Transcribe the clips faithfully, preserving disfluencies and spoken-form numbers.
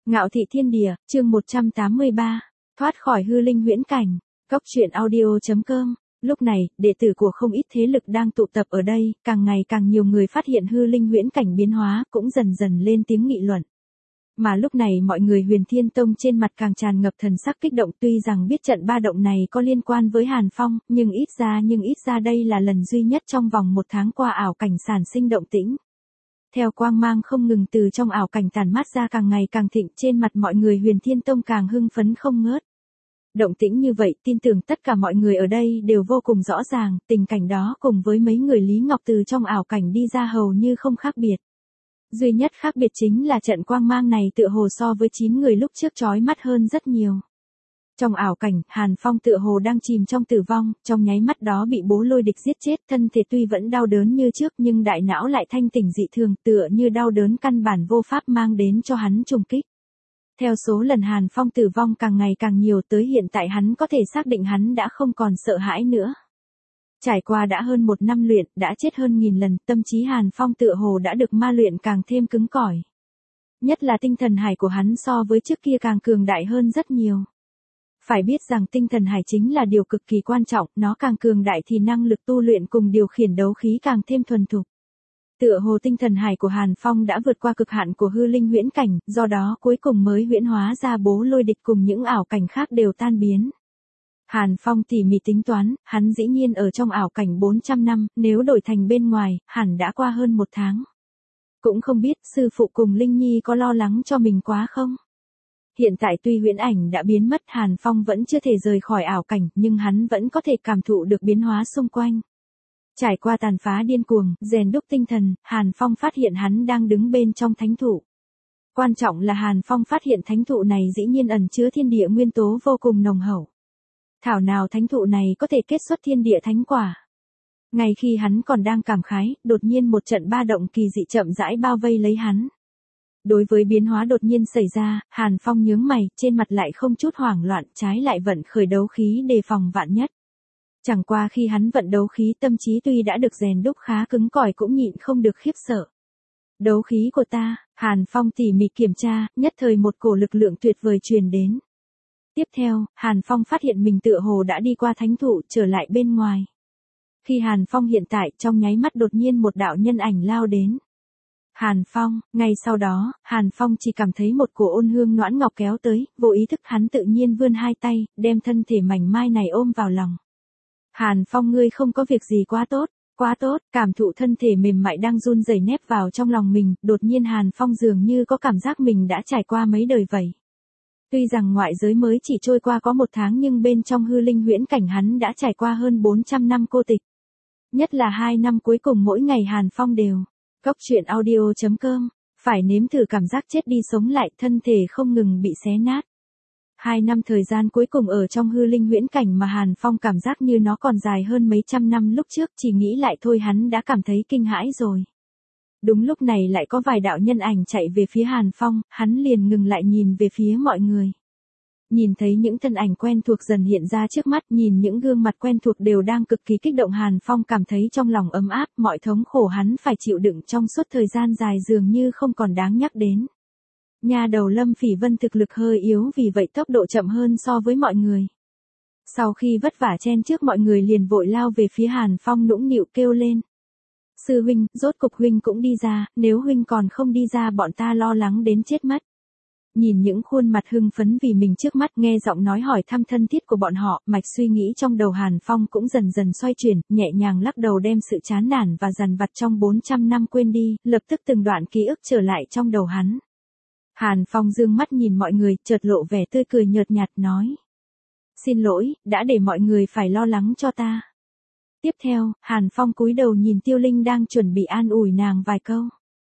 Ngạo thị thiên địa, chương một trăm tám mươi ba, thoát khỏi hư linh huyễn cảnh, góc truyện audio.com. Lúc này, đệ tử của không ít thế lực đang tụ tập ở đây, càng ngày càng nhiều người phát hiện hư linh huyễn cảnh biến hóa, cũng dần dần lên tiếng nghị luận. Mà lúc này mọi người Huyền Thiên Tông trên mặt càng tràn ngập thần sắc kích động, tuy rằng biết trận ba động này có liên quan với Hàn Phong, nhưng ít ra nhưng ít ra đây là lần duy nhất trong vòng một tháng qua ảo cảnh sản sinh động tĩnh. Theo quang mang không ngừng từ trong ảo cảnh tản mát ra càng ngày càng thịnh, trên mặt mọi người Huyền Thiên Tông càng hưng phấn không ngớt. Động tĩnh như vậy, tin tưởng tất cả mọi người ở đây đều vô cùng rõ ràng, tình cảnh đó cùng với mấy người Lý Ngọc từ trong ảo cảnh đi ra hầu như không khác biệt. Duy nhất khác biệt chính là trận quang mang này tựa hồ so với chín người lúc trước chói mắt hơn rất nhiều. Trong ảo cảnh, Hàn Phong tựa hồ đang chìm trong tử vong, trong nháy mắt đó bị bố lôi địch giết chết, thân thể tuy vẫn đau đớn như trước nhưng đại não lại thanh tỉnh dị thường, tựa như đau đớn căn bản vô pháp mang đến cho hắn trùng kích. Theo số lần Hàn Phong tử vong càng ngày càng nhiều, tới hiện tại hắn có thể xác định hắn đã không còn sợ hãi nữa. Trải qua đã hơn một năm luyện, đã chết hơn nghìn lần, tâm trí Hàn Phong tựa hồ đã được ma luyện càng thêm cứng cỏi. Nhất là tinh thần hải của hắn so với trước kia càng cường đại hơn rất nhiều. Phải biết rằng tinh thần hải chính là điều cực kỳ quan trọng, nó càng cường đại thì năng lực tu luyện cùng điều khiển đấu khí càng thêm thuần thục. Tựa hồ tinh thần hải của Hàn Phong đã vượt qua cực hạn của hư linh huyễn cảnh, do đó cuối cùng mới huyễn hóa ra bố lôi địch cùng những ảo cảnh khác đều tan biến. Hàn Phong tỉ mỉ tính toán, hắn dĩ nhiên ở trong ảo cảnh bốn trăm năm, nếu đổi thành bên ngoài, hẳn đã qua hơn một tháng. Cũng không biết sư phụ cùng Linh Nhi có lo lắng cho mình quá không? Hiện tại tuy huyễn ảnh đã biến mất, Hàn Phong vẫn chưa thể rời khỏi ảo cảnh, nhưng hắn vẫn có thể cảm thụ được biến hóa xung quanh. Trải qua tàn phá điên cuồng, rèn đúc tinh thần, Hàn Phong phát hiện hắn đang đứng bên trong thánh thụ. Quan trọng là Hàn Phong phát hiện thánh thụ này dĩ nhiên ẩn chứa thiên địa nguyên tố vô cùng nồng hậu. Thảo nào thánh thụ này có thể kết xuất thiên địa thánh quả. Ngay khi hắn còn đang cảm khái, đột nhiên một trận ba động kỳ dị chậm rãi bao vây lấy hắn. Đối với biến hóa đột nhiên xảy ra, Hàn Phong nhướng mày, trên mặt lại không chút hoảng loạn, trái lại vận khởi đấu khí đề phòng vạn nhất. Chẳng qua khi hắn vận đấu khí, tâm trí tuy đã được rèn đúc khá cứng cỏi cũng nhịn không được khiếp sợ. Đấu khí của ta, Hàn Phong tỉ mỉ kiểm tra, nhất thời một cổ lực lượng tuyệt vời truyền đến. Tiếp theo, Hàn Phong phát hiện mình tựa hồ đã đi qua thánh thụ, trở lại bên ngoài. Khi Hàn Phong hiện tại, trong nháy mắt đột nhiên một đạo nhân ảnh lao đến. Hàn Phong, ngay sau đó, Hàn Phong chỉ cảm thấy một cổ ôn hương noãn ngọc kéo tới, vô ý thức hắn tự nhiên vươn hai tay, đem thân thể mảnh mai này ôm vào lòng. Hàn Phong, ngươi không có việc gì, quá tốt, quá tốt, cảm thụ thân thể mềm mại đang run rẩy nép vào trong lòng mình, đột nhiên Hàn Phong dường như có cảm giác mình đã trải qua mấy đời vậy. Tuy rằng ngoại giới mới chỉ trôi qua có một tháng nhưng bên trong hư linh huyễn cảnh hắn đã trải qua hơn bốn trăm năm cô tịch. Nhất là hai năm cuối cùng mỗi ngày Hàn Phong đều. Góc truyện audio.com, phải nếm thử cảm giác chết đi sống lại, thân thể không ngừng bị xé nát. Hai năm thời gian cuối cùng ở trong hư linh huyễn cảnh mà Hàn Phong cảm giác như nó còn dài hơn mấy trăm năm lúc trước, chỉ nghĩ lại thôi hắn đã cảm thấy kinh hãi rồi. Đúng lúc này lại có vài đạo nhân ảnh chạy về phía Hàn Phong, hắn liền ngừng lại nhìn về phía mọi người. Nhìn thấy những thân ảnh quen thuộc dần hiện ra trước mắt, nhìn những gương mặt quen thuộc đều đang cực kỳ kích động, Hàn Phong cảm thấy trong lòng ấm áp, mọi thống khổ hắn phải chịu đựng trong suốt thời gian dài dường như không còn đáng nhắc đến. Nhà đầu Lâm Phỉ Vân thực lực hơi yếu, vì vậy tốc độ chậm hơn so với mọi người. Sau khi vất vả chen trước mọi người liền vội lao về phía Hàn Phong nũng nịu kêu lên. Sư huynh, rốt cục huynh cũng đi ra, nếu huynh còn không đi ra bọn ta lo lắng đến chết mất. Nhìn những khuôn mặt hưng phấn vì mình trước mắt, nghe giọng nói hỏi thăm thân thiết của bọn họ, mạch suy nghĩ trong đầu Hàn Phong cũng dần dần xoay chuyển, nhẹ nhàng lắc đầu đem sự chán nản và dằn vặt trong bốn trăm năm quên đi, lập tức từng đoạn ký ức trở lại trong đầu hắn. Hàn Phong dương mắt nhìn mọi người, chợt lộ vẻ tươi cười nhợt nhạt nói. Xin lỗi, đã để mọi người phải lo lắng cho ta. Tiếp theo, Hàn Phong cúi đầu nhìn Tiêu Linh đang chuẩn bị an ủi nàng vài câu.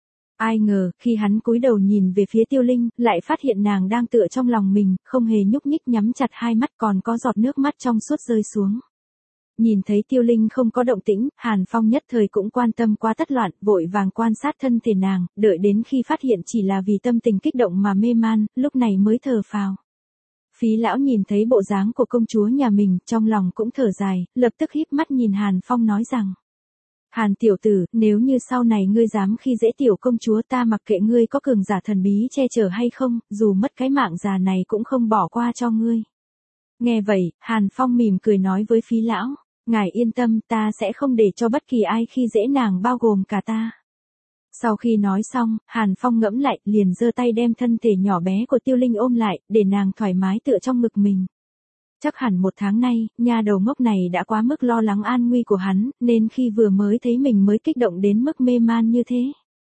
Ai ngờ, khi hắn cúi đầu nhìn về phía Tiêu Linh, lại phát hiện nàng đang tựa trong lòng mình, không hề nhúc nhích, nhắm chặt hai mắt, còn có giọt nước mắt trong suốt rơi xuống. Nhìn thấy Tiêu Linh không có động tĩnh, Hàn Phong nhất thời cũng quan tâm quá tất loạn, vội vàng quan sát thân thể nàng, đợi đến khi phát hiện chỉ là vì tâm tình kích động mà mê man, lúc này mới thở phào. Phí lão nhìn thấy bộ dáng của công chúa nhà mình, trong lòng cũng thở dài, lập tức híp mắt nhìn Hàn Phong nói rằng. Hàn tiểu tử, nếu như sau này ngươi dám khi dễ tiểu công chúa ta mặc kệ ngươi có cường giả thần bí che chở hay không, dù mất cái mạng già này cũng không bỏ qua cho ngươi. Nghe vậy, Hàn Phong mỉm cười nói với Phí lão, ngài yên tâm, ta sẽ không để cho bất kỳ ai khi dễ nàng bao gồm cả ta. Sau khi nói xong, Hàn Phong ngẫm lại, liền giơ tay đem thân thể nhỏ bé của Tiêu Linh ôm lại, để nàng thoải mái tựa trong ngực mình. Chắc hẳn một tháng nay, nha đầu ngốc này đã quá mức lo lắng an nguy của hắn, nên khi vừa mới thấy mình mới kích động đến mức mê man như thế.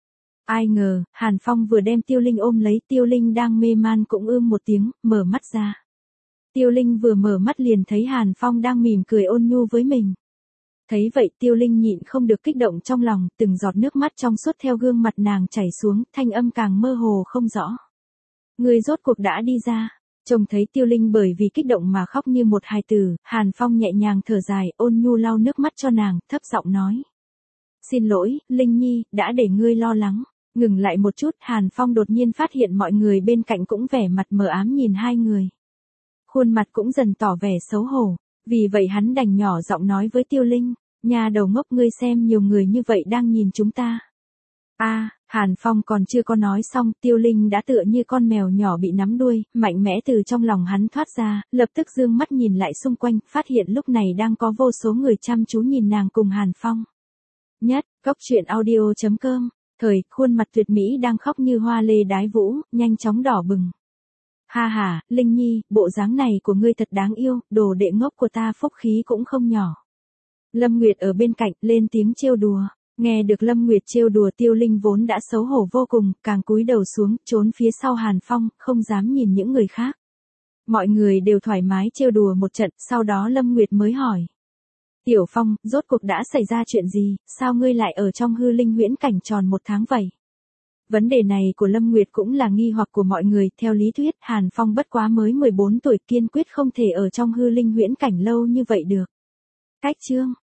Ai ngờ, Hàn Phong vừa đem Tiêu Linh ôm lấy, Tiêu Linh đang mê man cũng ưm một tiếng, mở mắt ra. Tiêu Linh vừa mở mắt liền thấy Hàn Phong đang mỉm cười ôn nhu với mình. Thấy vậy Tiêu Linh nhịn không được kích động trong lòng, từng giọt nước mắt trong suốt theo gương mặt nàng chảy xuống, thanh âm càng mơ hồ không rõ. Người rốt cuộc đã đi ra. Trông thấy Tiêu Linh bởi vì kích động mà khóc như một hài tử, Hàn Phong nhẹ nhàng thở dài, ôn nhu lau nước mắt cho nàng, thấp giọng nói. Xin lỗi, Linh Nhi, đã để ngươi lo lắng. Ngừng lại một chút, Hàn Phong đột nhiên phát hiện mọi người bên cạnh cũng vẻ mặt mờ ám nhìn hai người. Khuôn mặt cũng dần tỏ vẻ xấu hổ, vì vậy hắn đành nhỏ giọng nói với Tiêu Linh, nhà đầu ngốc ngươi xem nhiều người như vậy đang nhìn chúng ta. A, à, Hàn Phong còn chưa có nói xong, Tiêu Linh đã tựa như con mèo nhỏ bị nắm đuôi, mạnh mẽ từ trong lòng hắn thoát ra, lập tức dương mắt nhìn lại xung quanh, phát hiện lúc này đang có vô số người chăm chú nhìn nàng cùng Hàn Phong. Nhất, Cốc truyện audio chấm com, thời, khuôn mặt tuyệt mỹ đang khóc như hoa lê đái vũ, nhanh chóng đỏ bừng. Ha ha, Linh Nhi, bộ dáng này của ngươi thật đáng yêu, đồ đệ ngốc của ta phúc khí cũng không nhỏ. Lâm Nguyệt ở bên cạnh, lên tiếng trêu đùa. Nghe được Lâm Nguyệt trêu đùa Tiêu Linh vốn đã xấu hổ vô cùng, càng cúi đầu xuống, trốn phía sau Hàn Phong, không dám nhìn những người khác. Mọi người đều thoải mái trêu đùa một trận, sau đó Lâm Nguyệt mới hỏi. Tiểu Phong, rốt cuộc đã xảy ra chuyện gì, sao ngươi lại ở trong hư linh huyễn cảnh tròn một tháng vậy? Vấn đề này của Lâm Nguyệt cũng là nghi hoặc của mọi người, theo lý thuyết, Hàn Phong bất quá mới mười bốn tuổi, kiên quyết không thể ở trong hư linh huyễn cảnh lâu như vậy được. Cách chương